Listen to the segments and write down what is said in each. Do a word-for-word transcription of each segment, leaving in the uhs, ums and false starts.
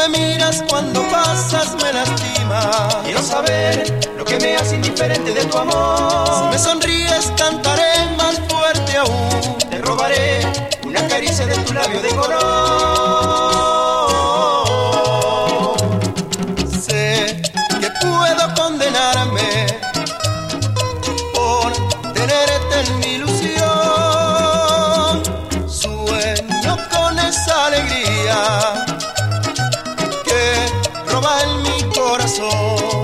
me miras cuando pasas me lastima. Quiero saber lo que me hace indiferente de tu amor. Si me sonríes cantaré más fuerte aún. Te robaré una caricia de tu labio de color. Sé que puedo condenarme por tenerte en mi ilusión. Sueño con esa alegría que roba en mi corazón.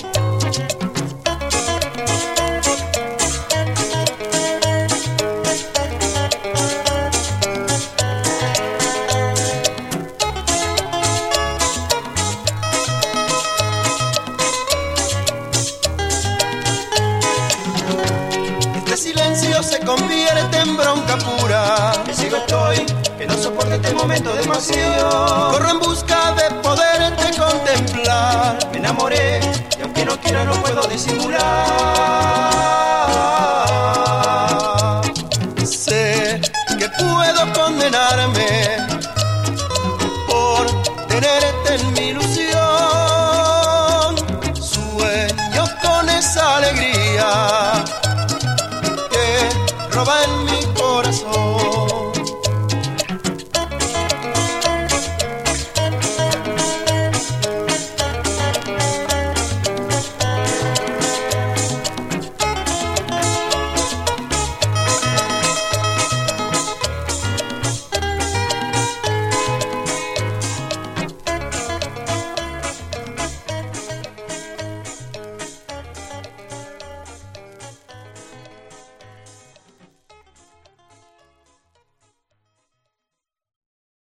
Silencio se convierte en bronca pura. Que ciego estoy, que no soporto este momento de emoción. Corro en busca de poderte contemplar. Me enamoré y aunque no quiera no puedo disimular. Sé que puedo condenarme por tenerte en mi ilusión. Sueño con esa alegría roba en mi